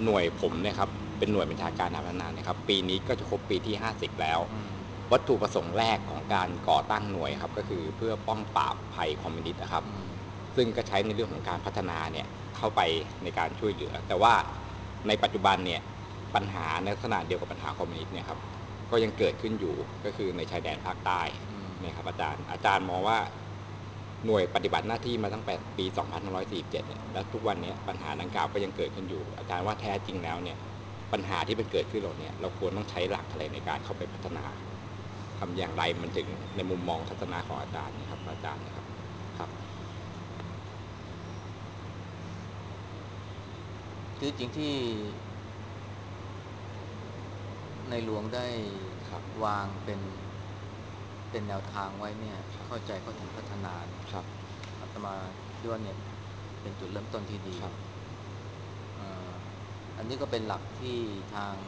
หน่วยผมเนี่ยครับเป็นหน่วยบัญชาการทหารพัฒนาเนี่ยครับปีนี้ก็จะครบปีที่50แล้วอืมวัตถุประสงค์แรกของการก่อตั้งหน่วยครับก็คือเพื่อป้องปราบภัยคอมมิวนิสต์นะครับอืมซึ่งก็ใช้ในเรื่องของการพัฒนาเนี่ยเข้าไปในการช่วยเหลือแต่ว่าในปัจจุบันเนี่ยปัญหาในลักษณะเดียวกับปัญหาคอมมิวนิสต์เนี่ยครับก็ยังเกิดขึ้นอยู่ก็คือในชายแดนภาคใต้อืมเนี่ยครับอาจารย์มองว่าหน่วยปฏิบัติหน้าที่มาตั้งแต่ปี2547เนี่ยและทุกวันนี้ปัญหาดังกล่าวก็ยังเกิดขึ้นอยู่อาจารย์ว่าแท้จริงแล้วเนี่ยปัญหาที่มันเกิดขึ้นเราเนี่ยเราควรต้องใช้หลักอะไรในการเข้าไปพัฒนาทำอย่างไรมันถึงในมุมมองทัศนะของอาจารย์นะครับอาจารย์นะครับครับคือจริงที่ในหลวงได้ครับวางเป็นแนวทางไว้เนี่ยเข้าใจเข้าถึงพัฒนาเนี่ยครับอาตมาคิดว่าเนี่ยเป็นจุดเริ่มต้นที่ดีครับเอ่ออันนี้ก็เป็นหลักที่ทาง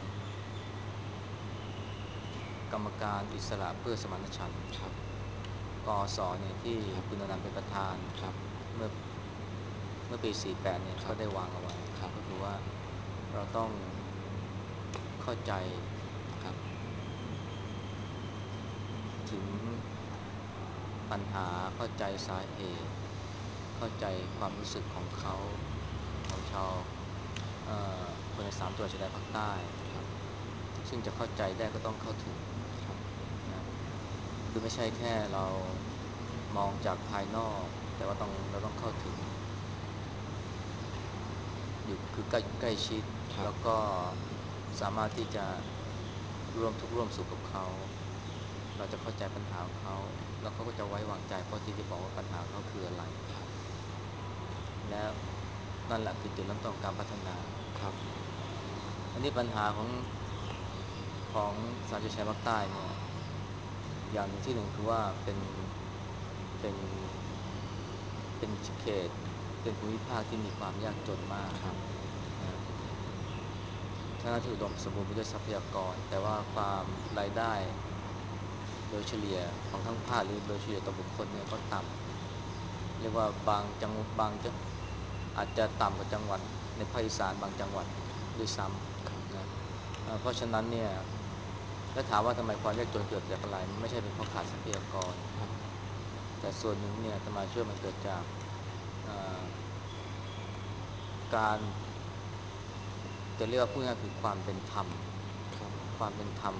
กรรมการอิสระเพื่อสมานฉันท์ครับกอสเนี่ยที่ครับคุณอนันต์เป็นประธานครับเมื่อเมื่อปี48เนี่ยครับก็ได้วางเอาไว้ครับก็คือว่าเราต้องเข้าใจครับถึงปัญหาเข้าใจสาเหตุเข้าใจความรู้สึกของเขาของชาวเอ่คนใน3 จังหวัดชายแดนภาคใต้ครับซึ่งจะเข้าใจได้ก็ต้องเข้าถึงครับนะคือไม่ใช่แค่เรามองจากภายนอกแต่ว่าเราต้องเข้าถึงอยู่คือใกล้ชิดครับแล้วก็สามารถที่จะร่วมทุกข์ร่วมสุขกับเขาเราจะเข้าใจปัญหาของเขาแล้วเขาก็จะไว้วางใจเพราะที่จะบอกว่าปัญหาเขาคืออะไรครับแล้วนั่นแหละคือจุดเริ่มต้นของการพัฒนาครับอันนี้ปัญหาของสามจังหวัดชายแดนภาคใต้เนี่ยอย่างหนึ่งที่หนึ่งคือว่าเป็นเป็นเขตเป็นภูมิภาคที่มีความยากจนมากครับนะทั้งที่อุดมสมบูรณ์ไปด้วยทรัพยากรแต่ว่าความรายได้โดยเฉลี่ยของทั้งภาคหรือโดยเฉลี่ยต่อบุคคลเนี่ยก็ต่ำเรียกว่าบางจังอาจจะต่ำกว่าจังหวัดในภาคอีสานบางจังหวัดด้วยซ้ำนะเพราะฉะนั้นเนี่ยถ้าถามว่าทำไมความยากจนเกิดจากอะไรมันไม่ใช่เป็นเพราะขาดทรัพยากรครับแต่ส่วนหนึ่งเนี่ยอาตมาเชื่อมันเกิดจากเอ่อการจะเรียกว่าพูดง่ายๆคือความเป็นธรรมครับความเป็นธรรม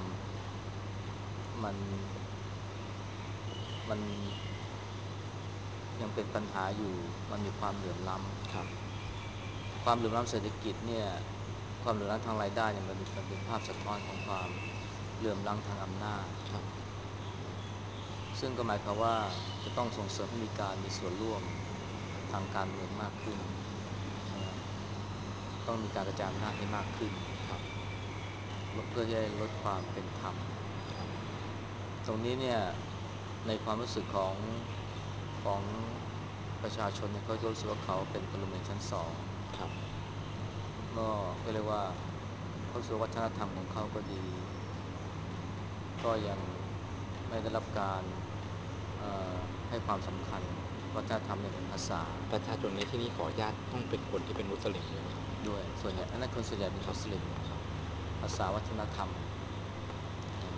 มันยังเป็นปัญหาอยู่มันมีความเหลื่อมล้ครับำความเหลื่อมล้ำเศรษฐกิจเนี่ยความเหลื่อมล้ำทางรายได้เนี่ยมันเป็นภาพสะท้อนของความเหลื่อมล้ำทางอำนาจครับนะซึ่งก็หมายความว่าจะต้องส่งเสริมให้มีการมีส่วนร่วมทางการเมืองมากขึ้นใช่ไหมต้องมีการกระจายอำนาจให้มากขึ้นครับเพื่อที่จะลดความเป็นธรรมครับตรงนี้เนี่ยในความรู้สึกของประชาชนเนี่ยเขาจะรู้สึกว่าเขาเป็นพลเมืองชั้นสองครับก็เรียกว่าเขารู้สึกว่าวัฒนธรรมของเขาก็ดีก็ยังไม่ได้รับการเอ่อให้ความสำคัญวัฒนธรรมอย่างภาษาประชาชนในที่นี้ขออนุญาตต้องเป็นคนที่เป็นมุสลิมด้วยไหมครับด้วยส่วนครับใหญ่อันนั้นคนส่วนใหญ่เป็นครับมุสลิมครับภาษาวัฒนธรรมนะ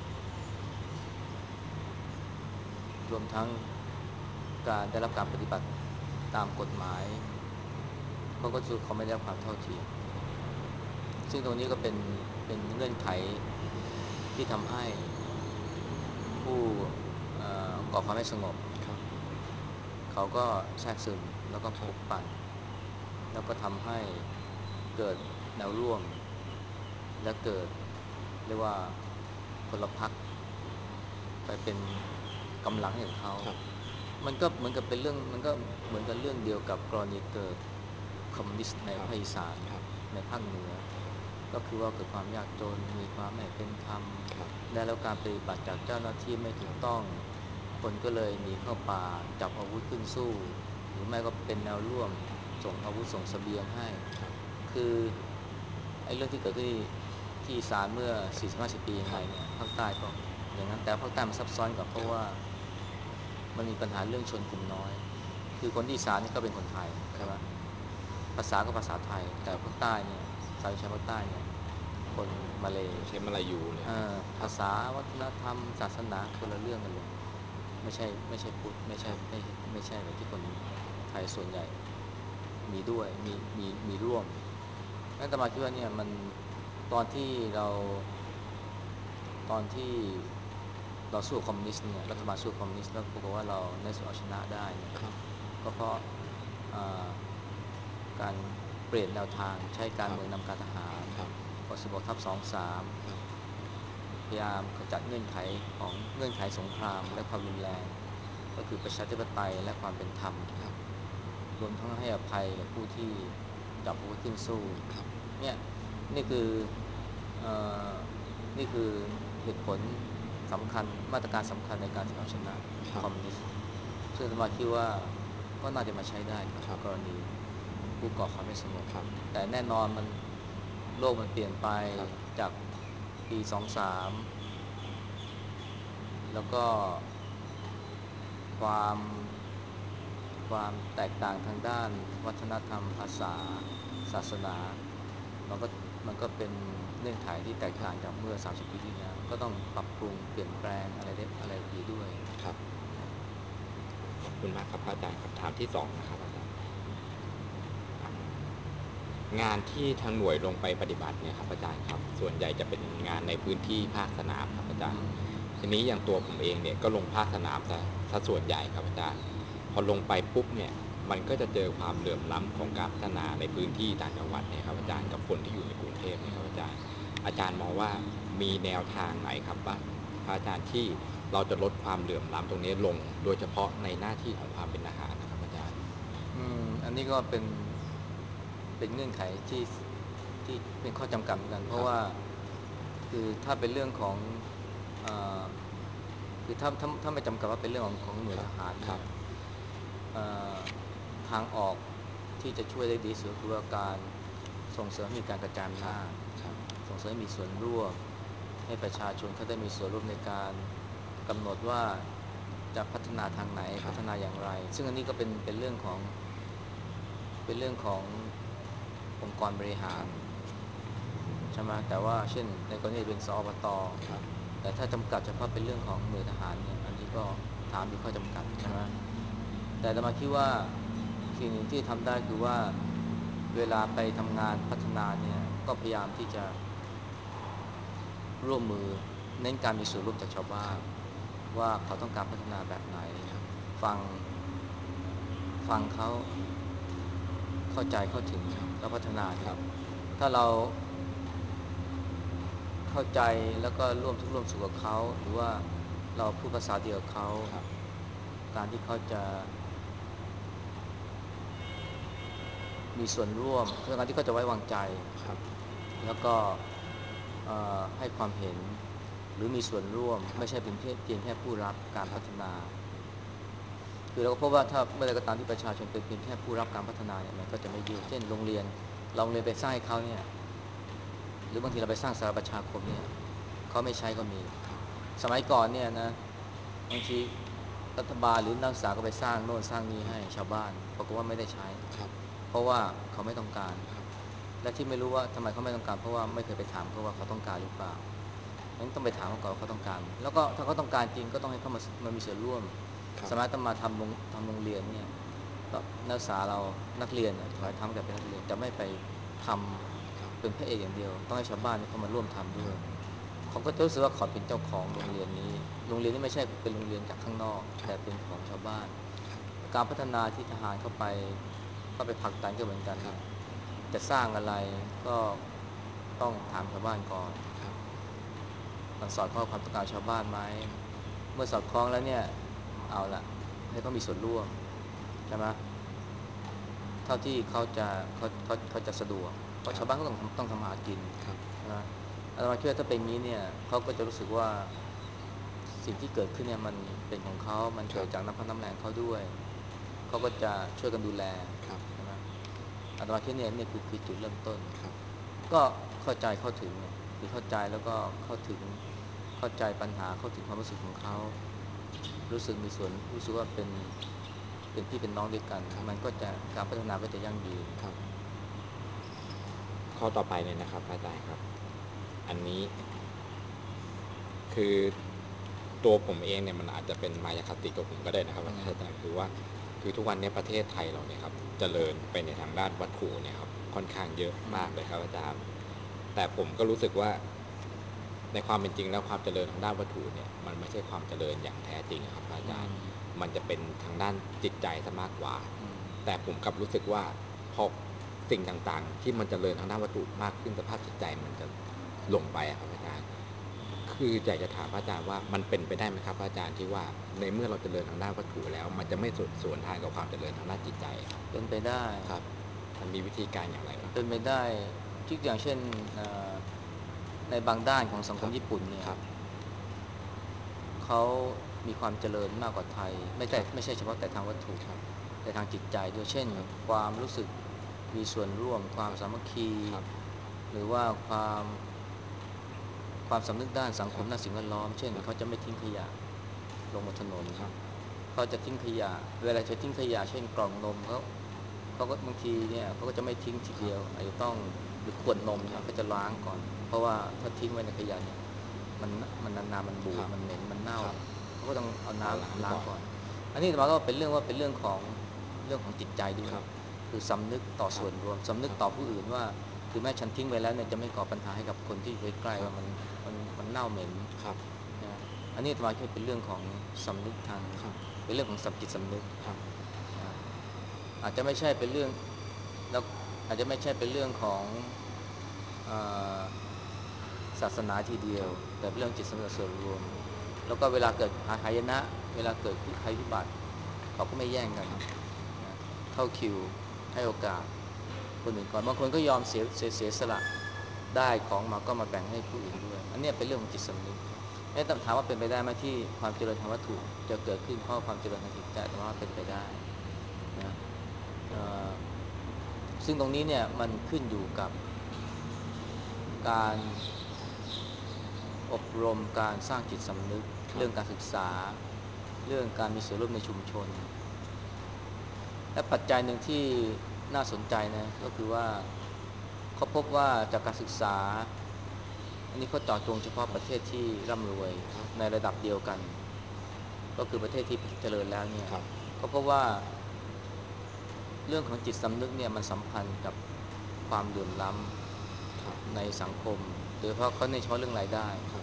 รวมทั้งการได้รับการปฏิบัติตามกฎหมายเขาก็รู้สึกเขาไม่ได้รับความเท่าเทียมซึ่งตรงนี้ก็เป็นเงื่อนไขที่ทำให้ผู้ก่อความไม่สงบครับเขาก็แทรกซึมแล้วก็ปครับลุกปั่นแล้วก็ทำให้เกิดแนวร่วมและเกิดเรียกว่าพลพรรคไปเป็นกำลังให้กับเขาครับมันก็เหมือนกับเป็นเรื่องมันก็เหมือนกับเรื่องเดียวกับกรณีเกิดคอมมิวนิสต์ในครับภาคอีสานครับในภาคเหนือก็คือว่าเกิดความยากจนมีความไม่เป็นธรรมครับได้แล้วการปฏิบัติจากเจ้าหน้าที่ไม่คถูรับกต้องคนก็เลยหนีเข้าป่าจับอาวุธขึ้นสู้หรือไม่ก็เป็นแนวร่วมส่งอาวุธส่งเสบียงให้ครับคือไอ้เรื่องที่เกิดขึ้นที่อีสานเมื่อ40-50 ปียังครับไงเนี่ยภาคใต้ก็อย่างนั้นแต่ภาคใต้มันซับซ้อนกว่าเพราะว่ามันมีปัญหาเรื่องชนกลุ่มน้อยคือคนที่อีสานนี่ก็เป็นคนไทยใช่ไหมครับภาษาก็ภาษาไทยแต่ครับภาคใต้เนี่ยสายชายภาคใต้เนี่ยคนมาเลย์ใช้มาลายูเลยครับภาษาวัฒนธรรมศาสนาครับคนละเรื่องกันเลยไม่ใช่พุทธครับไม่ใช่แบบที่คนไทยส่วนใหญ่มีด้วยมีร่วมงั้นอาตมาคิดว่าเนี่ยมันตอนที่เราตอนที่เราสู้กับคอมมิวนิสต์เนี่ยรัฐบาลสู้กับคอมมิวนิสต์แล้วปรากฏว่าเราในสุดเอาชนะได้เนี่ยครับก็เพราะอ่าการเปลี่ยนแนวทางใช้การครับเมืองนำการทหารครับพ16/23 ครับพยายามขจัดเงื่อนไขของเงื่อนไขสงครามและความรุนแรงก็คือประชาธิปไตยและความเป็นธรรมครับรวมทั้งให้อภัยกับผู้ที่จับอาวุธขึ้นสู้ครับเนี่ยนี่คือเอ่อนี่คือเหตุผลสำคัญมาตรการสำคัญในการที่เอาชนะครับคอมมิวนิสต์ซึ่งอาตมาคิดว่าก็น่าจะมาใช้ได้กับครับกรณีผู้ก่อความไม่สงบครับแต่แน่นอนโลกมันเปลี่ยนไปครับจากปี23แล้วก็ความความแตกต่างทางด้านวัฒนธรรมภาษาศาสนามันก็มันก็เป็นเงื่อนไขที่แตกต่างจากเมื่อ30 ปีที่แล้วก็ต้องปรับปรุงเปลี่ยนแปลงอะไรได้อะไรอยู่ด้วยครับขอบคุณมากครับพระอาจารย์คำถามที่สองนะครับอาจารย์ งานที่ทางหน่วยลงไปปฏิบัติเนี่ยครับอาจารย์ครับส่วนใหญ่จะเป็นงานในพื้นที่ภาคสนามครับอาจารย์อืมทีนี้อย่างตัวผมเองเนี่ยก็ลงภาคสนามซะส่วนใหญ่ครับอาจารย์พอลงไปปุ๊บเนี่ยมันก็จะเจอความเหลื่อมล้ำของการพัฒนาในพื้นที่ต่างจังหวัดเนี่ยครับอาจารย์กับคนที่อยู่ในกรุงเทพอืเนี่ยครับมอาจารย์มองว่ามีแนวทางไหนครับว่าพระอาจารย์ที่เราจะลดความเหลื่อมล้ำตรงนี้ลงโดยเฉพาะในหน้าที่ของความเป็นทหารนะครับอาจารย์อันนี้ก็เป็นเงื่อนไขที่เป็นข้อจำกัดเหมือนกันเพครับราะว่าคือถ้าเป็นเรื่องของเอ่อคือถ้าไม่จำกัดว่าเป็นเรื่องของหน่วยครับทหารครับเนี่ยเอ่อทางออกที่จะช่วยได้ดีที่สุดก็คือว่าการส่งเสริมให้มีการกระจายคอำรับนาจครับส่งเสริมให้มีส่วนร่วมให้ประชาชนเขาได้มีส่วนร่วมในการกำหนดว่าจะพัฒนาทางไหนครับพัฒนาอย่างไรซึ่งอันนี้ก็เป็นเรื่องของ เป็นเรื่องขององค์กรบริคหารรับใช่ไหมแต่ว่าเช่นในกรณีเป็นสอบตครับแต่ถ้าจำกัดเฉพาะเป็นเรื่องของหน่วยทหารเนี่ยอันนี้ก็ถามมีข้อจำกัดคใช่ไหมรับแต่อาตมาคิดว่าสิ่งหนึ่งที่ทำได้คือว่าเวลาไปทำงานพัฒนาเนี่ยก็พยายามที่จะร่วมมือเน้นการมีส่วนร่วมจากชาวบ้านครับว่าเขาต้องการพัฒนาแบบไหนครับฟังฟังเขาเข้าใจเข้าถึงครับแล้วพัฒนาคเนี่ยรับถ้าเรา เข้าใจแล้วก็ร่วมทุกข์ร่วมสุขกับเขาหรือว่าเราพูดภาษาเดียวกับเขาครับการที่เขาจะมีส่วนร่วมคือการที่เขาจะไว้วางใจครับแล้วก็ให้ความเห็นหรือมีส่วนร่วมครับไม่ใช่เป็นเพียงแค่ผู้รับการครับพัฒนาคือเราก็พบว่าถ้าเมื่อใดก็ตามที่ประชาชนเป็นเพียงแค่ผู้รับการพัฒนาเนี่ยมันก็จะไม่ยืดเช่นโรงเรียนเราโรงเรียนไปสร้างให้เขาเนี่ยหรือบางทีเราไปสร้างสาธารณประชาคมเนี่ยเขาไม่ใช้ก็มีครับสมัยก่อนเนี่ยนะ บางทีรัฐบาลหรือนักศึกษาก็ไปสร้างโน่นสร้างนี่ให้ชาวบ้านปรากฏว่าไม่ได้ใช้ครับเพราะว่าเขาไม่ต้องการครับและที่ไม่รู้ว่าทำไมเขาไม่ต้องการเพราะว่าไม่เคยไปถามเขาว่าเขาต้องการหรือเปล่างั้นต้องไปถามเขาก่อนว่าเขาต้องการแล้วก็ถ้าเขาต้องการจริงก็ต้องให้เขามามีส่วนร่วมครับสมัยต้องมาทำโรงเรียนเนี่ยนักศึกษาเรานักเรียนขอให้ทำแต่เป็นนักเรียนจะไม่ไปทำเป็นพระเอกอย่างเดียวต้องให้ชาวบ้านเขามาร่วมทำด้วย เขาก็จะรู้สึกว่าเขาเป็นเจ้าของโรงเรียนนี้โรงเรียนนี้ไม่ใช่เป็นโรงเรียนจากข้างนอกแต่เป็นของชาวบ้านการพัฒนาที่ทหารเข้าไปผลักดันก็เหมือนกันเนี่ยจะสร้างอะไรก็ต้องถามชาวบ้านก่อนมันสอดคล้องกับความต้องการชาวบ้านไหมเมื่อสอดคล้องแล้วเนี่ยเอาละให้เขามีส่วนร่วมใช่ไหมเท่าที่เขาจะสะดวกเพราะชาวบ้านก็ต้องทำหากินใช่ไหมอาตมาคิดว่าถ้าเป็นงี้เนี่ยเขาก็จะรู้สึกว่า สิ่งที่เกิดขึ้นเนี่ยมันเป็นของเขามันเกิดจากน้ำพักน้ำแรงเขาด้วย เขาก็จะช่วยกันดูแลใช่ไหมอาตมาคิดเนี่ยคือจุดเริ่มต้น ก็เข้าใจเข้าถึงเนี่ยคือเข้าใจแล้วก็เข้าถึงเข้าใจปัญหาเข้าถึงความรู้สึกของเขารู้สึกมีส่วนรู้สึกว่าเป็นพี่เป็นน้องด้วยกันมันก็จะการพัฒนาก็จะยั่งยืนครับข้อต่อไปเลยนะครับอาจารย์ครับอันนี้คือตัวผมเองเนี่ยมันอาจจะเป็นมายาคติกับผมก็ได้นะครับอาจารย์คือว่าคือทุกวันนี้ประเทศไทยเราเนี่ยครับเจริญไปในทางด้านวัตถุเนี่ยครับค่อนข้างเยอะมากเลยครับอาจารย์แต่ผมก็รู้สึกว่าในความเป็นจริงแล้วความเจริญทางด้านวัตถุเนี่ยมันไม่ใช่ความเจริญอย่างแท้จริงครับอาจารย์มันจะเป็นทางด้านจิตใจซะมากกว่าแต่ผมกลับรู้สึกว่าพอสิ่งต่างๆที่มันเจริญทางด้านวัตถุมากขึ้นสภาพจิตใจมันจะลงไปครับอาจารย์คืออยากจะถามอาจารย์ว่ามันเป็นไปได้ไหมครับอาจารย์ที่ว่าในเมื่อเราเจริญทางด้านวัตถุแล้วมันจะไม่สวนทางกับความเจริญทางด้านจิตใจครับเป็นไปได้ครับมันมีวิธีการอย่างไรบ้างคเป็นรับไปได้ที่อย่างเช่นในบางด้านของสังคครับมญี่ปุ่นเนี่ยครับเขามีความเจริญมากกว่าไทยครับไม่ใช่เฉพาะแต่ทางวัตถุครับแต่ทางจิตใจด้วยเช่นครับความรู้สึกมีส่วนร่วมความครับสามัคคีครับหรือว่าความสำนึกด้านสังคมด้านสิ่งแวดล้อมเช่นเขาจะไม่ทิ้งขยะลงบนถนนครับเขาจะทิ้งขยะเวลาจะทิ้งขยะเช่นกล่องนมเขาก็บางทีเนี่ยเขาก็จะไม่ทิ้งทีครับเดียวอาจจะต้องหรือขวดนมครับเนี่ยเขาจะล้างก่อนเพราะว่าถ้าทิ้งไว้ในขยะเนี่ยมันมันนานๆมันบูครับดมันเหม็นมันเน่าครับเขาก็ต้องเอาขอล้างน้ำล้างก่อนก่อนอันนี้มาก็เป็นเรื่องว่าเป็นเรื่องของจิตใจด้วยครับคือสำนึกต่อครับส่วนรวมสำนึครับกต่อผู้อื่นว่าคือแม้ฉันทิ้งไปแล้วเนี่ยจะไม่ก่อปัญหาให้กับคนที่อยู่ใกล้ครับๆว่ามันเน่าเหม็นครับนะอันนี้อาตมาคิดว่าเป็นเรื่องของสำนึกทางครับเป็นเรื่องของจิตสำนึกครับนะอาจจะไม่ใช่เป็นเรื่องแล้วอาจจะไม่ใช่เป็นเรื่องของเออศาสนาทีเดียวครับแต่เป็นเรื่องจิตสำนึกส่วนรวมแล้วก็เวลาเกิดหายนะเวลาเกิดภัยพิบัติเขาก็ไม่แย่งกันครับนะเข้าคิวให้โอกาสคนอื่นก่อนบางคนก็ยอมเสียสละได้ของมาก็มาแบ่งให้ผู้อื่นด้วยอันนี้เป็นเรื่องของจิตสำนึกถามว่าเป็นไปได้ไหมที่ความเจริญทางวัตถุจะเกิดขึ้นเพราะความเจริญทางจิตใจแต่ว่าเป็นไปได้นะเอ่อซึ่งตรงนี้เนี่ยมันขึ้นอยู่กับการอบรมการสร้างจิตสำนึกครับเรื่องการศึกษาเรื่องการมีส่วนร่วมในชุมชนและปัจจัยหนึ่งที่น่าสนใจนะก็คือว่าเขาพบว่าจากการศึกษาอันนี้เขาเจาะจงเฉพาะประเทศที่ร่ำรวยครับในระดับเดียวกันก็คือประเทศที่เจริญแล้วเนี่ยครับเขาพบว่าเรื่องของจิตสำนึกเนี่ยมันสัมพันธ์กับความเหลื่อมล้ครับำในสังคมโดยเฉพาะเขาในเฉพาะเรื่องรายได้ครับ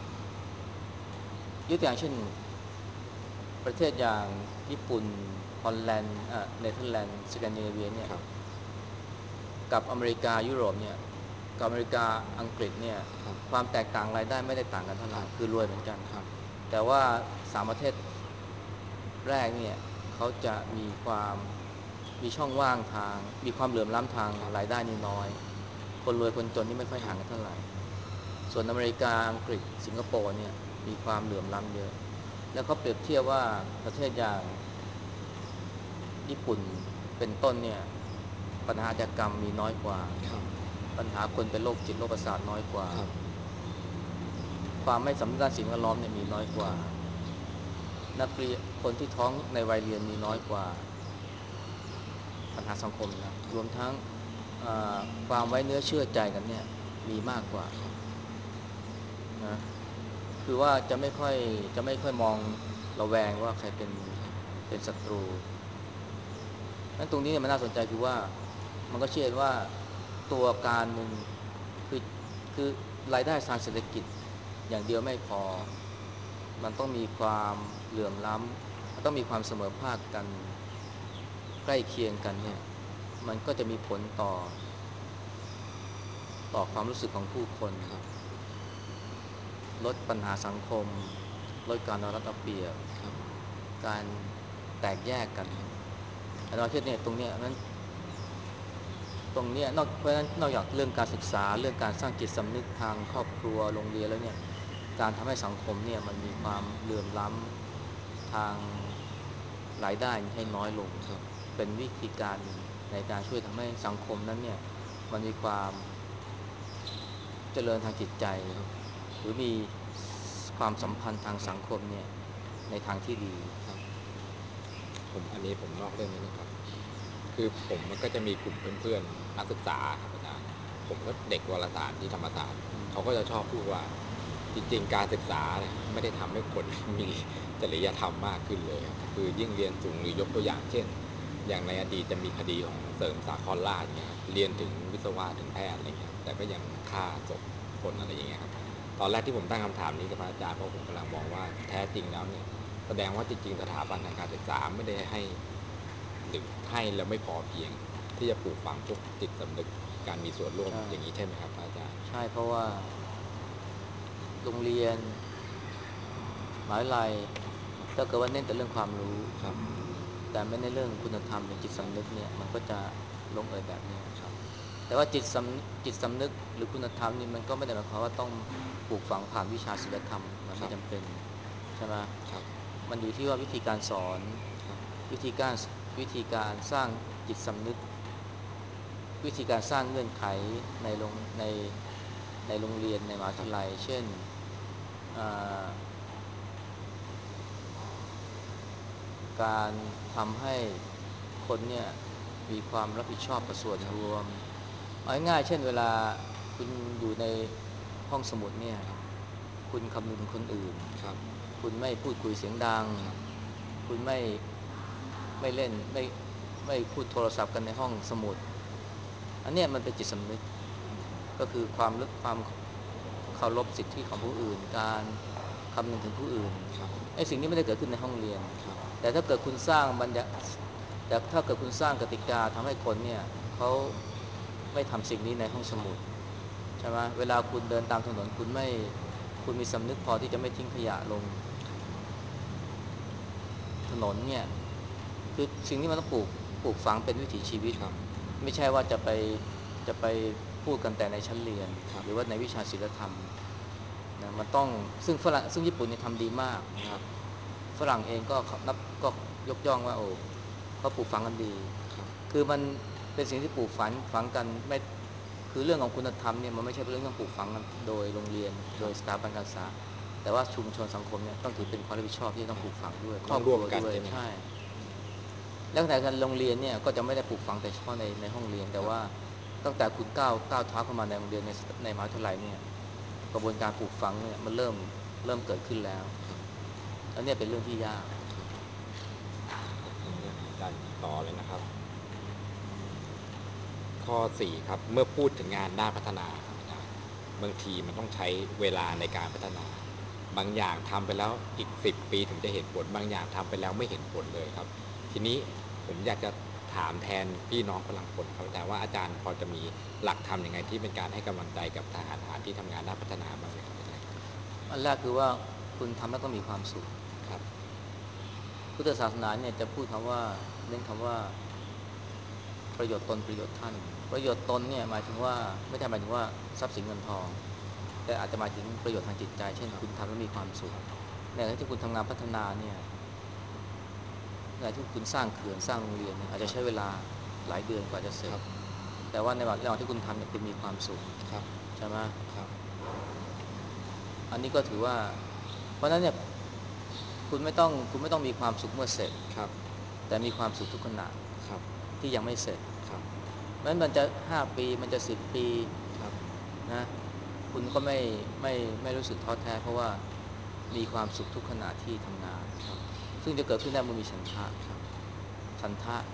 ยกตัวอย่างเช่นประเทศอย่างญี่ปุ่นฮอลแลนด์เนเธอร์แลนด์สแกนดิเนเวียเนี่ยครับกับอเมริกายุโรปเนี่ยกับอเมริกาอังกฤษเนี่ยครับความแตกต่างรายได้ไม่ได้ต่างกันเท่าไหร่ครับคือรวยเหมือนกันครับแต่ว่าสามประเทศแรกเนี่ยเขาจะมีช่องว่างทางมีความเหลื่อมล้ำทางครับรายได้นี่น้อยคนรวยคนจนนี่ไม่ค่อยห่างกันเท่าไหร่ส่วนอเมริกาอังกฤษสิงคโปร์เนี่ยมีความเหลื่อมล้ำเยอะแล้วเขาเปรียบเทียบว่าประเทศอย่างญี่ปุ่นเป็นต้นเนี่ยปัญหาอาชญากรรมมีน้อยกว่าครับปัญหาคนเป็นโรคจิตโรคประสาทน้อยกว่าครับความไม่สำนึกด้านสิ่งแวดล้อมเนี่ยมีน้อยกว่านักเรียนคนที่ท้องในวัยเรียนมีน้อยกว่าปัญหาสังคมนะรวมทั้งความไว้เนื้อเชื่อใจกันเนี่ยมีมากกว่านะคือว่าจะไม่ค่อยมองระแวงว่าใครเป็นศัตรูนั้นตรงนี้เนี่ยมันน่าสนใจคือว่ามันก็เชื่อว่าตัวการหนึ่งคือคือรายได้ทางเศรษฐกิจอย่างเดียวไม่พอมันต้องมีความเหลื่อมล้ำมันต้องมีความเสมอภาคกันใกล้เคียงกันเนี่ยมันก็จะมีผลต่อความรู้สึกของผู้คนครับลดปัญหาสังคมลดการเอารัดเอาเปรียบครับการแตกแยกกันครับอันนี้เนี่ยตรงเนี้ยนั้น ตรงเนี้ยเพราะฉะนั้นนอกจากเรื่องการศึกษาเรื่องการสร้างจิตสำนึกทางคครับรอบครัวโรงเรียนแล้วเนี่ยการทำให้สังคมเนี่ยมันมีความเหลื่อมล้ำทางรายได้ให้น้อยลงครับเป็นวิธีการหนึ่งในการช่วยทำให้สังคมนั้นเนี่ยมันมีความเจริญทางจิตใจครับหรือมีความสัมพันธ์ทางสังคมเนี่ยในทางที่ดีครับอันนี้ผมนอกเรื่องนิดนึงครับคือผมมันก็จะมีกลุ่มเพื่อนๆนักศึกษาครับอาจารย์ผมก็เด็กวารสารที่ธรรมศาสตร์อืมเขาก็จะชอบพูดว่าจริงๆการศึกษาเนี่ยไม่ได้ทำให้คนมีจริยธรรมมากขึ้นเลยครับคือยิ่งเรียนสูงหรือยกตัวอย่างเช่นอย่างในอดีตจะมีคดีของเสริมสาครราชเนี่ยครับเรียนถึงวิศวะถึงแพทย์อะไรเงี้ยแต่ก็ยังฆ่าศพคนอะไรอย่างเงี้ยครับตอนแรกที่ผมตั้งคำถามนี้กับพระอาจารย์เพราะผมกำลังมองว่าแท้จริงแล้วเนี่ยแสดงว่าจริงๆสถาบันทางการศึกษาไม่ได้ให้หรือให้แล้วไม่พอเพียงที่จะปลูกฝังพวกจิตสำนึกการมีส่วนร่วมใช่อย่างนี้ใช่ไหมครับพระอาจารย์ใช่เพราะว่าโรงเรียนมหาวิทยาลัยถ้าเกิดว่าเน้นแต่เรื่องความรู้ครับแต่ไม่ในเรื่องคุณธรรมหรือจิตสำนึกเนี่ยมันก็จะลงเอยแบบนี้ครับแต่ว่าจิตสำนึกหรือคุณธรรมนี่มันก็ไม่ได้หมายความว่าต้องปลูกฝังผ่านวิชาศีลธรรมมันครับไม่จำเป็นใช่ไหมครับมันอยู่ที่ว่าวิธีการสอนครับวิธีการวิธีการสร้างจิตสำนึกวิธีการสร้างเงื่อนไขในโรงในโรงเรียนในมหาวิครับทยาลัยเช่นอ่า การทำให้คนเนี่ยมีความรับผิดชอบต่อส่วนครับรวมเอาง่ายๆเช่นเวลาคุณอยู่ในห้องสมุดเนี่ยครับคุณคำนึงถึงคนอื่นครับคุณไม่พูดคุยเสียงดังครับคุณไม่เล่นไม่พูดโทรศัพท์กันในห้องสมุดอันเนี้ยมันเป็นจิตสำนึกอืมก็คือความเคารพสิทธิของผู้อื่นการคำนึงถึงผู้อื่นครับไอ้สิ่งนี้ไม่ได้เกิดขึ้นในห้องเรียนครับแต่ถ้าเกิดคุณสร้างบรรยาแต่ถ้าเกิดคุณสร้างกติกาทำให้คนเนี่ยเขาไม่ทำสิ่งนี้ในห้องสมุดใช่ไหมเวลาคุณเดินตามถนนคุณมีสำนึกพอที่จะไม่ทิ้งขยะลงถนนเนี่ยคือสิ่งที่มันต้องปลูกฝังเป็นวิถีชีวิตครับไม่ใช่ว่าจะไปพูดกันแต่ในชั้นเรียนครับหรือว่าในวิชาศิลธรรมนะมันต้องซึ่งญี่ปุ่นเนี่ยทำดีมากคนะรับฝรั่งเองก็ก็ยกย่องว่าโอ้เขาปลูกฝังกันดีครับคือมันเป็นสิ่งที่ปลูกฝังกันไม่คือเรื่องของคุณธรรมเนี่ยมันไม่ใช่เป็นเรื่องที่ต้องปลูกฝังกันโดยโรงเรียนโดยสครับถาบันการศึกษาแต่ว่าชุมชนสังคมเนี่ยต้องถือเป็นความรับผิดชอบที่จะต้องปลูกฝังด้วยครอบครัวต้องร่วมกันด้วยใช่ไหมครับใช่ แล้วขณะเดียวกันโรงเรียนเนี่ยก็จะไม่ได้ปลูกฝังแต่เฉพาะในห้องเรียนแต่ว่าครับตั้งแต่คุณก้าวเท้าเข้ามาในโรงเรียนในมหาวิทยาลัยเนี่ยกระบวนการปลูกฝังเนี่ยมันเริ่มเกิดขึ้นแล้วครับแล้วเนี่ยเป็นเรื่องที่ยากครับผมจะถามอาจารย์ต่อเลยนะครับ ข้อ4ครับเมื่อพูดถึงงานด้านพัฒนาครับอาจารย์บางทีมันต้องใช้เวลาในการพัฒนาบางอย่างทำไปแล้วอีก10 ปีถึงจะเห็นผลบางอย่างทำไปแล้วไม่เห็นผลเลยครับทีนี้ผมอยากจะถามแทนพี่น้องพลังคนครับอาจารย์ว่าอาจารย์พอจะมีหลักธรรมยังไงที่เป็นการให้กำลังใจกับทหารที่ทำงานด้านพัฒนาบ้างไหมครับอาจารย์อันแรกคือว่าคุณทำแล้วต้องมีความสุขครับพุทธศาสนาเนี่ยจะพูดคำว่าเน้นคำว่าประโยชน์ตนประโยชน์ท่านประโยชน์ตนเนี่ยหมายถึงว่าไม่ได้หมายถึงว่าทรัพย์สินเงินทองแต่อาจจะหมายถึงประโยชน์ทางจิตใจเช่นครับคุณทำแล้วมีความสุขครับในขณะที่คุณทำงานพัฒนาเนี่ย ในขณะที่คุณสร้างเขื่อนสร้างโรงเรียนเนี่ยอาจครับจะใช้เวลาหลายเดือนกว่าจะเสร็จครับแต่ว่าในระหว่างที่คุณทำเนี่ยคุณมีความสุขครับใช่ไหมครับอันนี้ก็ถือว่าเพราะฉะนั้นเนี่ยคุณไม่ต้องมีความสุขเมื่อเสร็จครับแต่มีความสุขทุกขณะครับที่ยังไม่เสร็จครับมันจะ5 ปีมันจะ10 ปีครับนะคุณก็ไม่รู้สึกท้อแท้เพราะว่ามีความสุขทุกขณะที่ทำงานครับซึ่งจะเกิดขึ้นได้เมื่อมีฉันทะครับฉันทะ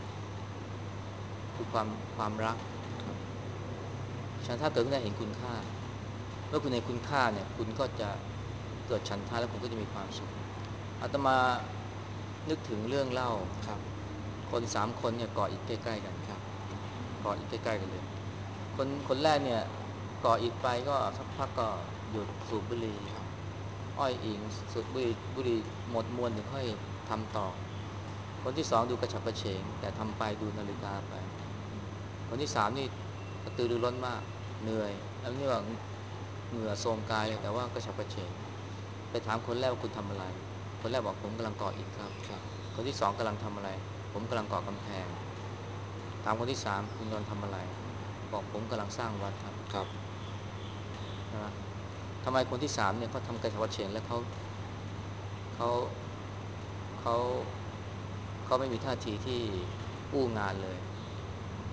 คือความรักครับฉันทะเกิดขึ้นได้เห็นคุณค่าเมื่อคุณเห็นคุณค่าเนี่ยคุณก็จะเกิดฉันทะแล้วคุณก็จะมีความสุขอาตมานึกถึงเรื่องเล่าครับคน3 คนเนี่ยเกาะอิฐใกล้ๆกันครับเกาะอิฐใกล้ๆกันเลยคนแรกเนี่ยเกาะอิฐไปก็สักพักก็หยุดสูบบุหรี่ครับอ้อยอิงสูบบุหรี่หมดมวนถึงค่อยทำต่อคนที่2ดูกระฉับกระเฉงแต่ทำไปดูนาฬิกาไปคนที่3นี่กระตือรือร้นมากเหนื่อยแล้วนี่ว่า เหงื่อโทรมกายเลยแต่ครับว่าก็ฉับกระเฉงไปถามคนแรกว่าคุณทำอะไรคนแรกบอกผมกำลังก่ออิฐครับครับคนที่2กำลังทำอะไรผมกำลังก่อกำแพงถามคนที่3คุณกำลังทำอะไรบอกผมกำลังสร้างวัดครับครับใช่ไหมทำไมคนที่3เนี่ยเขาทำกระฉับกระเฉงแล้วเขาเขาเขาไม่มีท่าทีที่อู้งานเลย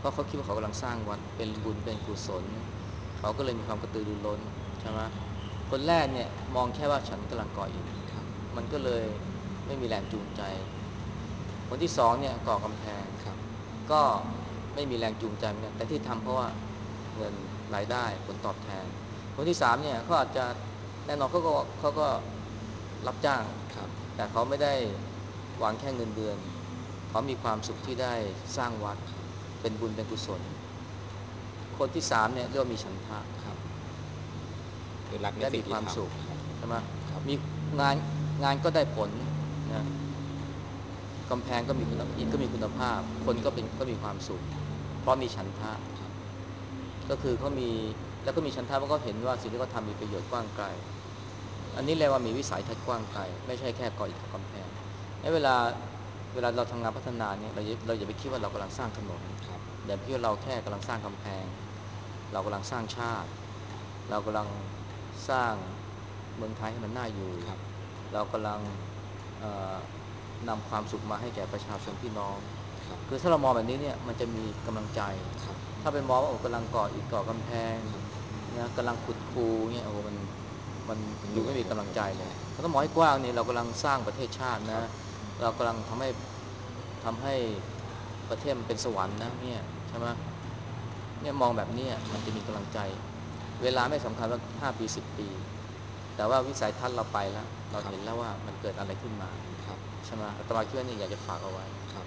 ราะเขาคิดว่าเขากำลังสร้างวัดเป็นบุญเป็นกุศลเขาก็เลยมีความกระตือรือร้นใช่ไหมคนแรกเนี่ยมองแค่ว่าฉันกำลังก่ออิฐครับมันก็เลยไม่มีแรงจูงใจคนที่สองเนี่ยก่อกำแพงครับก็ไม่มีแรงจูงใจเหมือนกันแต่ที่ทำเพราะว่าเงินรายได้ผลตอบแทนคนที่สามเนี่ยเขาอาจจะแน่นอนเขาก็รับจ้างครับแต่เขาไม่ได้หวังแค่เงินเดือนเขามีความสุขครับที่ได้สร้างวัดครับเป็นบุญเป็นกุศลคนที่สามเนี่ยเรียกว่ามีฉันทะครับคือรักในและสิ่มีความงที่ทสุขำครับใช่ไหมครับมีงานงานก็ได้ผลนะกำแพงก็มีคุณอิฐก็มีคุณภาพคนก็มีความสุขเพราะมีฉันทะครับก็คือเขามีแล้วก็มีฉันทะเพราะเขาเห็นว่าสิ่งที่เขาทำมีประโยชน์กว้างไกลอันนี้เรียกว่ามีวิสัยทัศน์กว้างไกลไม่ใช่แค่ก่ออิฐก่อกำแพงเวลาเราทำงานพัฒนาเนี่ยเราอย่าไปคิดว่าเรากำลังสร้างถนนครับอย่าไปคิดว่าเราแค่กำลังสร้างกำแพงเรากำลังสร้างชาติเรากำลังสร้างเมืองไทยให้มันน่าอยู่ครับเรากำลังเอ่อนำความสุขมาให้แก่ประชาชครับนพี่น้องครับคือถ้าเรามองแบบนี้เนี่ยมันจะมีกำลังใจครับถ้าไปมองว่าโอ้กำลังก่ออิฐก่อกำแพงครับนะกำลังขุดคูเนี่ยโอ้มันมันเหดูไม่มีนื่อยนะกำลังใจเลยเราต้องมองให้กว้างเนี่ยเรากำลังสร้างประเทศชาตินะครับเรากำลังทำให้ประเทศมันเป็นสวรรค์นะเนี่ยใช่ไหมเนี่ยมองแบบนี้มันจะมีกำลังใจเวลาไม่สำคัญว่า5 ปี10 ปีแต่ว่าวิสัยทัศน์เราไปแล้วเราครับเห็นแล้วว่ามันเกิดอะไรขึ้นมาครับใช่ไหมอาตมาคิดว่านี่อยากจะฝากเอาไว้ครับ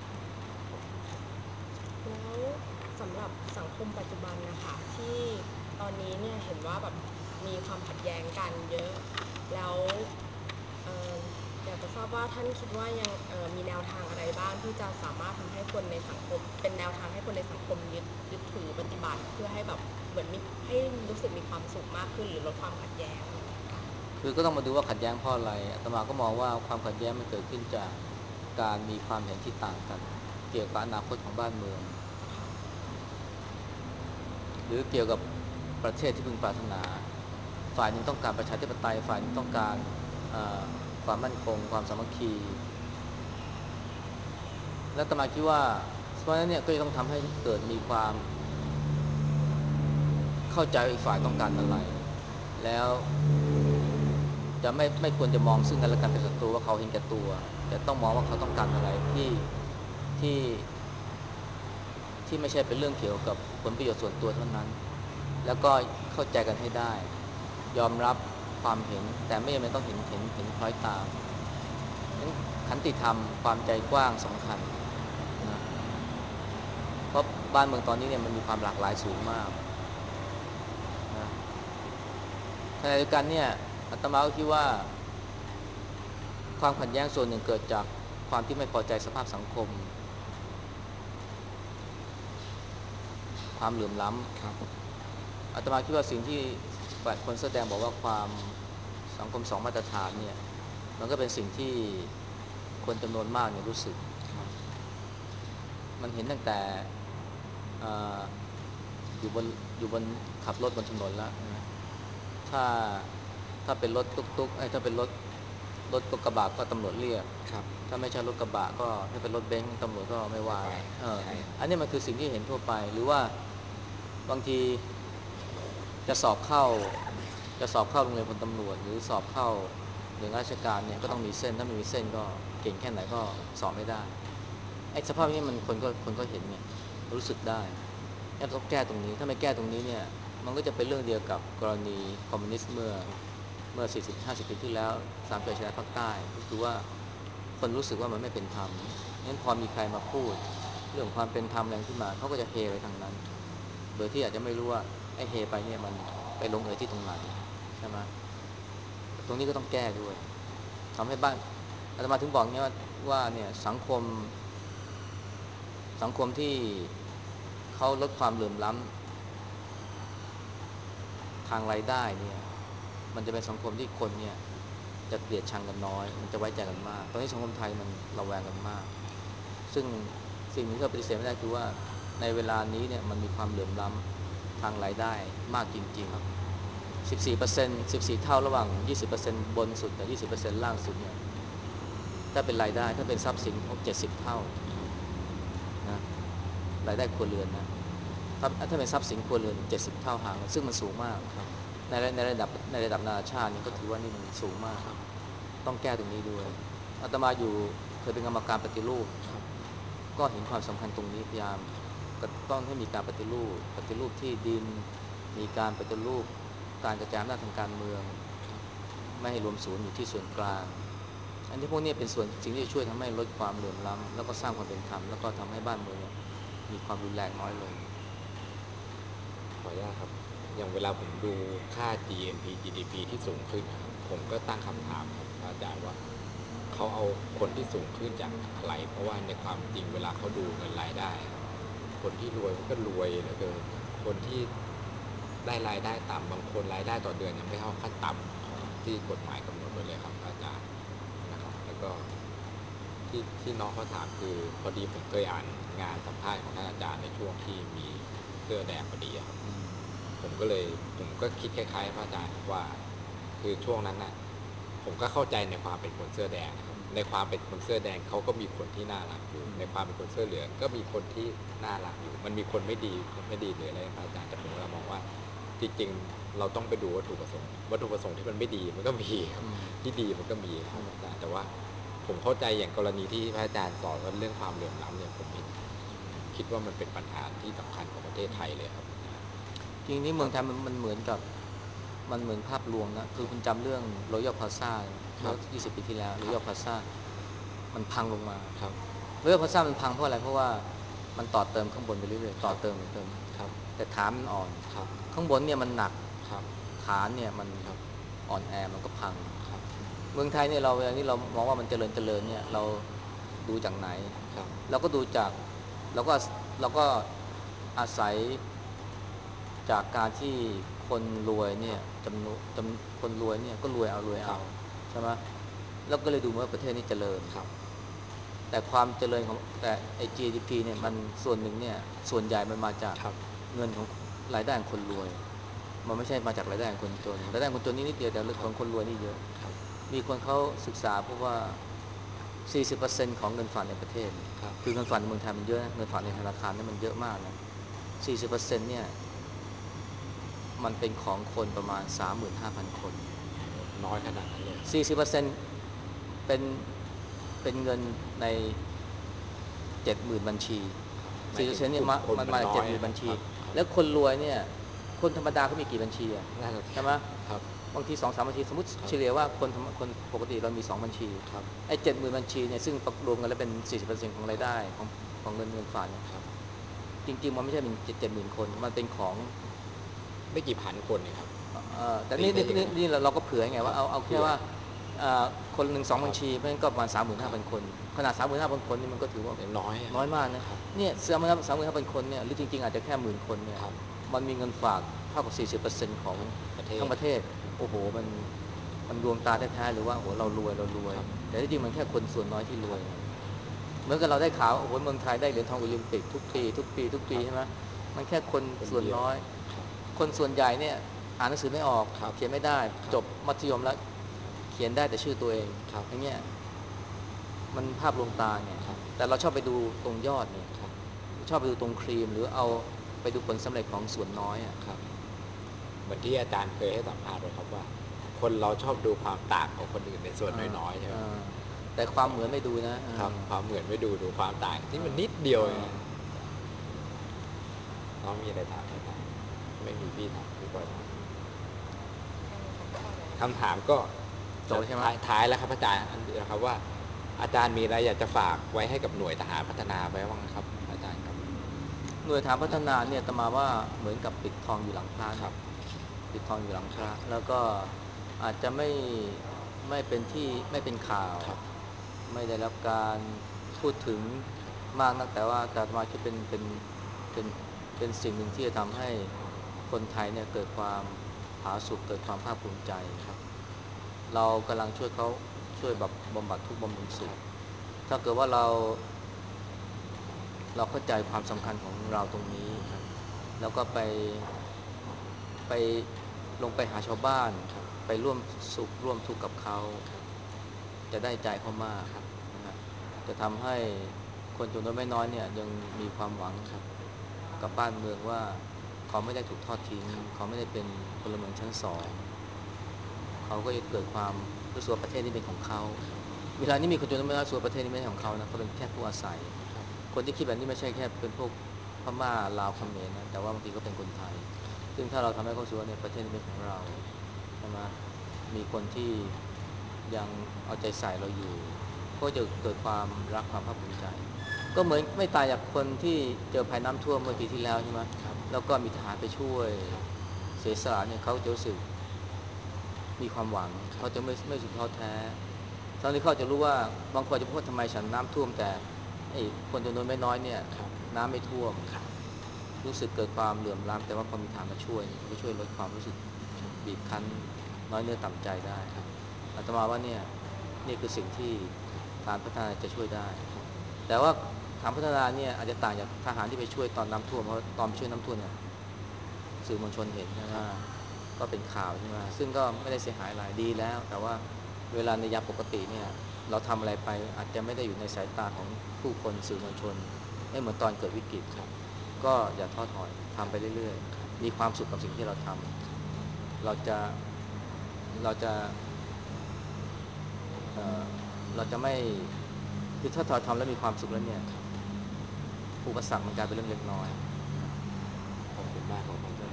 แล้วสำหรับสังคมปัจจุบันนะคะที่ตอนนี้เนี่ยเห็นว่าแบบมีความขัดแย้งกันเยอะแล้วเอ่ออยากจะทราบว่าท่านคิดว่ายังมีแนวทางอะไรบ้างที่จะสามารถทำให้คนในสังคมเป็นแนวทางให้คนในสังคมยึดถือปฏิบัติเพื่อให้แบบเหมือนมีให้รู้สึกมีความสุขมากขึ้นหรือลดความขัดแย้งอะไรอย่างเงี้ยค่ะคือก็ต้องมาดูว่าขัดแย้งเพราะอะไรอาตมาก็มองว่าความขัดแย้งมันเกิดขึ้นจากการมีความเห็นที่ต่างกันเกี่ยวกับอนาคตของบ้านเมืองค่ะหรือเกี่ยวกับประเทศที่พึงปรารถนาฝ่ายหนึ่งต้องการประชาธิปไตยฝ่ายหนึ่งต้องการเอ่อความมั่นคงความสามัคคีและอาตมาคิดว่าเพราะฉะนั้นเนี่ยก็จะต้องทำให้เกิดมีความเข้าใจว่าอีกฝ่ายต้องการอะไรแล้วจะไม่ควรจะมองซึ่งกันและกันเป็นศัตรูว่าเขาเห็นแก่ตัวแต่ต้องมองว่าเขาต้องการอะไรที่ที่ไม่ใช่เป็นเรื่องเกี่ยวกับผลประโยชน์ส่วนตัวเท่านั้นแล้วก็เข้าใจกันให้ได้ยอมรับความเห็นแต่ไม่จำเป็นต้องเห็นคล้อยตามนั้นขันติธรรมความใจกว้างสำคัญนะเพราะบ้านเมืองตอนนี้เนี่ยมันมีความหลากหลายสูงมากนะขณะเดียวกันเนี่ยอาตมาก็คิดว่าความขัดแย้งส่วนหนึ่งเกิดจากความที่ไม่พอใจสภาพสังคมความเหลื่อมล้ำครับอาตมาคิดว่าสิ่งที่ฝ่ายคนแสดงบอกว่าความสังคมสองมาตรฐานเนี่ยมันก็เป็นสิ่งที่คนจำนวนมากเนี่ยรู้สึกครับมันเห็นตั้งแต่อ่าอยู่บนอยู่บนขับรถบนถนนแล้วนะถ้าถ้าเป็นรถตุ๊กๆถ้าเป็นรถกระบะก็ตำรวจเรียกครับถ้าไม่ใช่รถกระบะก็ถ้าเป็นรถเบนซ์ตำรวจก็ไม่ว่าไม่ไปแล้วใช่อันนี้มันคือสิ่งที่เห็นทั่วไปหรือว่าบางทีจะสอบเข้าจะสอบเข้าโรงเรียนพลตำรวจหรือสอบเข้าหน่วยงานราชการเนี่ยคก็รับต้องมีเส้นถ้าไม่มีเส้นก็เก่งแค่ไหนก็สอบไม่ได้ไอ้สภาพนี้มันคนก็เห็นไงรู้สึกได้ต้องแก้ตรงนี้ถ้าไม่แก้ตรงนี้เนี่ยมันก็จะเป็นเรื่องเดียวกับกรณีคอมมิวนิสต์ครับเมื่อ40-50 ปีที่แล้ว3 จังหวัดชายแดนภาคใต้ก็คือว่าคนรู้สึกว่ามันไม่เป็นธรรมงั้นพอมีใครมาพูดเรื่องความเป็นธรรมอะไรขึ้นมาเขาก็จะเฮไปทางนั้นโดยที่อาจจะไม่รู้ว่าไอ้เฮไปเนี่ยมันไปลงเอยที่ตรงไหนใช่ไหมตรงนี้ก็ต้องแก้ด้วยทำให้บ้านอาตมาถึงบอกเนี้ยว่าเนี่ยสังคมที่เขาลดความเหลื่อมล้ำทางรายได้เนี่ยมันจะเป็นสังคมที่คนเนี่ยจะเกลียดชังกันน้อยมันจะไว้ใจกันมากตอนนี้สังคมไทยมันระแวงกันมากซึ่งสิ่งหนึ่งที่เราปฏิเสธไม่ได้คือว่าในเวลานี้เนี่ยมันมีความเหลื่อมล้ำทางรายได้มากจริงครับๆ14%เท่าระหว่าง20%บนสุดกับ20%ล่างสุดเนี่ยถ้าเป็นรายได้ถ้าเป็นทรัพย์สิน70 เท่าครับนะรายได้ครัวเรือนนะถ้าเป็นทรัพย์สินครัวเรือน70 เท่าห่างกันซึ่งมันสูงมากครับในระดับนานาชาตินี่ก็ถือว่านี่มันสูงมากครับต้องแก้ตรงนี้ด้วยครับอาตมาเคยเป็นกรรมการปฏิรูปครับก็เห็นความสำคัญตรงนี้พยายามก็ต้องให้มีการปฏิรูปที่ดินมีการปฏิรูปการกระจายอำนาจทางการเมืองครับไม่ให้รวมศูนย์อยู่ที่ส่วนกลางอันที่พวกนี้เป็นสิ่งที่จะช่วยทำให้ลดความเหลื่อมล้ำแล้วก็สร้างความเป็นธรรมแล้วก็ทำให้บ้านเมืองเนี่ยมีความรุนแรงน้อยลงขออนุญาตครับอย่างเวลาผมดูค่า GNP GDP ที่สูงขึ้นนะครับผมก็ตั้งคำถามครับอาจารย์ว่าเขาเอาคนที่สูงขึ้นจากอะไรเพราะว่าในความจริงเวลาเขาดูเงินรายได้ครับคนที่รวยมันก็รวยเหลือเกินคนที่ได้รายได้ต่ำบางคนรายได้ต่อเดือนยังไม่เท่าขั้นต่ำของที่กฎหมายกำหนดไว้เลยครับอาจารย์นะครับแล้วก็ที่น้องเขาถามคือพอดีผมเคยอ่านงานสัมภาษณ์ของท่านอาจารย์ในช่วงที่มีเสื้อแดงพอดีครับ ผมก็คิดคล้ายๆพระอาจารย์ว่าคือช่วงนั้นน่ะผมก็เข้าใจในความเป็นคนเสื้อแดงนะครับในความเป็นคนเสื้อแดงเขาก็มีคนที่น่ารักอยู่ในความเป็นคนเสื้อเหลืองก็มีคนที่น่ารักอยู่มันมีคนไม่ดีหรืออะไรพระอาจารย์แต่ผมเรามองว่าจริงๆเราต้องไปดูวัตถุประสงค์ที่มันไม่ดีมันก็มีครับที่ดีมันก็มีครับอาจารย์แต่ว่าผมเข้าใจอย่างกรณีที่พระอาจารย์สอนว่าเรื่องความเหลื่อมล้ำเนี่ยผมคิดว่ามันเป็นปัญหาที่สำคัญของประเทศไทยเลยครับจริงๆนี่เมืองไทยมันเหมือนกับมันเหมือนภาพลวงนะคือคุณจำเรื่อง Royal Plaza เมื่อ20 ปีที่แล้ว Royal Plaza มันพังลงมาครับ Royal Plaza มันพังเพราะอะไรเพราะว่ามันต่อเติมข้างบนไปเรื่อยๆต่อเติมครับแต่ฐานมันอ่อนครับข้างบนเนี่ยมันหนักครับฐานเนี่ยมันครับอ่อนแอมันก็พังครับเมืองไทยเนี่ยเราเวลานี้เรามองว่ามันเจริญเนี่ยเราดูจากไหนครับเราก็ดูจากเราก็เราก็อาศัยจากการที่คนรวยเนี่ยคนรวยเนี่ยก็รวยเอาใช่ไหมแล้วก็เลยดูว่าประเทศนี้เจริญครับแต่ความเจริญของแต่ไอ้ GDP เนี่ยมันส่วนหนึ่งเนี่ยส่วนใหญ่มันมาจากครับเงินของรายได้ของคนรวยมันไม่ใช่มาจากรายได้ของคนจนรายได้ของคนจนนี่นิดเดียวแต่ของคนรวยนี่เยอะครับมีคนเขาศึกษาพบว่า 40% ของเงินฝากในประเทศครับคือเงินฝากในเมืองไทยมันเยอะนะเงินฝากในธนาคารนี่มันเยอะมากนะ 40% เนี่ยมันเป็นของคนประมาณ 35,000 คนน้อยขนาดนั้นเลย 40%เป็นเป็นเงินใน 70,000 บัญชีหมายถึง 40%เนี่กลุ่มยคนมันมาจากมันน้อย 70,000 บัญชีครับแล้วคนรวยเนี่ยคนธรรมดาเขามีกี่บัญชีอ่ะน่าจะใช่ไหมครับบางที 2-3 บัญชีสมมุติครับเฉลี่ยว่าคนปกติเรามี 2 บัญชีครับไอ้ 70,000 บัญชีเนี่ยซึ่งรวมกันแล้วเป็น 40% ของรายได้ของเงินฝากเนี่ยครับจริงๆมันไม่ใช่เป็น 70,000 คนมันเป็นของไม่กี่พันคนเองครับแต่ตีนี่นี่ได้ยังไงนี่นี่เราก็เผื่อไงครับว่าเอาแค่เผื่อว่าคนหนึ่งสองครับบัญชีเพราะฉะนั้นก็ประมาณครับ 35,000 คนขนาด35,000 คนนี่มันก็ถือว่าน้อยน้อยมากนะครับเนี่ย35,000 คนเนี่ยหรือจริงๆอาจจะแค่10,000 คนเนี่ยครับมันมีเงินฝากเท่ากับ 40%ของครับประเทศทั้งประเทศโอ้โหมันดวงตาแท้ๆหรือว่าโอ้โหเรารวยครับแต่ที่จริงมันแค่คนส่วนน้อยที่รครับวยเหมือนกับเราได้ข่าวโอ้โหเมืองไทยได้เหรียญทองโอลิมปิกทุกปีใช่ไหมมันแค่คนคนส่วนเดียวน้อยครับคนส่วนใหญ่เนี่ยอ่านหนังสือไม่ออกครับเขียนไม่ได้ครับจบมัธยมแล้วเขียนได้แต่ชื่อตัวเองครับอย่างเงี้ยมันภาพลวงตาไงครับแต่เราชอบไปดูตรงยอดไงครับชอบไปดูตรงครีมหรือเอาไปดูผลสำเร็จของส่วนน้อยอ่ะครับเหมือนที่อาจารย์เคยให้สัมภาษณ์ไว้ครับว่าคนเราชอบดูความต่างของคนอื่นในส่วนเออน้อยๆใช่ไหเอมอแต่ความเหมือนไม่ดูนะครับความเหมือนไม่ดูความต่างที่มันนิดเอเดียวเองอน้องมีอะไรถามอาจารย์ไม่มีพี่ถามพี่ปอยถามคำถามก็จะจบใช่ไหมท้ายแล้วครับอาจารย์อันเดียวครับว่าอาจารย์มีอะไรอยากจะฝากไว้ให้กับหน่วยทหารพัฒนาไว้บ้างครับอาจารย์ครับหน่วยฐานพัฒนาเนี่ยตมาว่าเหมือนกับปิดทองอยู่หลังพระครันะบปิดทองอยู่หลังพครับระแล้วก็อาจจะไม่เป็นที่ไม่เป็นข่าวครับไม่ได้รับการพูดถึงมากนักแต่อาตมาคิดเป็นเป็นสิ่งหนึ่งที่จะทำให้คนไทยเนี่ยเกิดความผาสุกเกิดความภาคภูมิใจครับเรากำลังช่วยเขาช่วยแบบบำบัดทุกข์บำรุงสุขครับถ้าเกิดว่าเราเข้าใจความสำคัญของเราตรงนี้ครับแล้วก็ไปลงไปหาชาวบ้านครับไปร่วมสุขร่วมทุกข์กับเขาครับจะได้ใจเขามากครับนะฮะจะทำให้คนจำนวนไม่น้อยเนี่ยยังมีความหวังครับกับบ้านเมืองว่าเขาไม่ได้ถูกทอดทิ้งเขาไม่ได้เป็นพลเมืองชั้นสองเขาก็จะเกิดความรู้สึกว่าประเทศนี้เป็นของเขาเวลานี้มีคนจำนวนมากรู้สึกว่าประเทศนี้ไม่ใช่ของเขานะเขาเป็นแค่ผู้อาศัยคนที่คิดแบบนี้ไม่ใช่แค่เป็นพวกพม่าลาวเขมรนะแต่ว่าบางทีก็เป็นคนไทยซึ่งถ้าเราทำให้เขารู้สึกว่าเนี่ยประเทศนี้เป็นของเราใช่ไหมมีคนที่ยังเอาใจใส่เราอยู่ก็จะเกิดความรักความภาคภูมิใจก็เหมือนไม่ต่างจากคนที่เจอภัยน้ำท่วมเมื่อปีที่แล้วใช่ไหมแล้วก็มีทหารไปช่วยเสียสละเนี่ยเขาจะรู้สึกมีความหวังเขาจะไม่รู้สึกท้อแท้ทั้งที่เขาจะรู้ว่าบางคนจะพูดทำไมฉันน้ำท่วมแต่ไอ้คนจำนวนไม่น้อยเนี่ยน้ำไม่ท่วมรู้สึกเกิดความเหลื่อมล้ำแต่ว่าพอมีทหารมาช่วยเนี่ยมันก็ช่วยลดความรู้สึกบีบคั้นน้อยเนื้อต่ำใจได้อาตมาว่าเนี่ยนี่คือสิ่งที่การพัฒนาจะช่วยได้แต่ว่าการพัฒนาเนี่ยอาจจะต่างจากทหารที่ไปช่วยตอนน้ำท่วมเพราะตอนช่วยน้ำท่วมเนี่ยสื่อมวลชนเห็นใช่ไหมก็เป็นข่าวใช่ไหมซึ่งก็ไม่ได้เสียหายอะไรดีแล้วแต่ว่าเวลาในยามปกติเนี่ยเราทำอะไรไปอาจจะไม่ได้อยู่ในสายตาของผู้คนสื่อมวลชนไม่เหมือนตอนเกิดวิกฤตก็อย่าท้อถอยทำไปเรื่อยๆมีความสุขกับสิ่งที่เราทำเราจะเราจะเอ่อเราจะไม่คือถ้าเราทำแล้วมีความสุขแล้วเนี่ยอุปสรรคมันกลายเป็นเรื่องเล็กน้อยขอบคุณมากครับ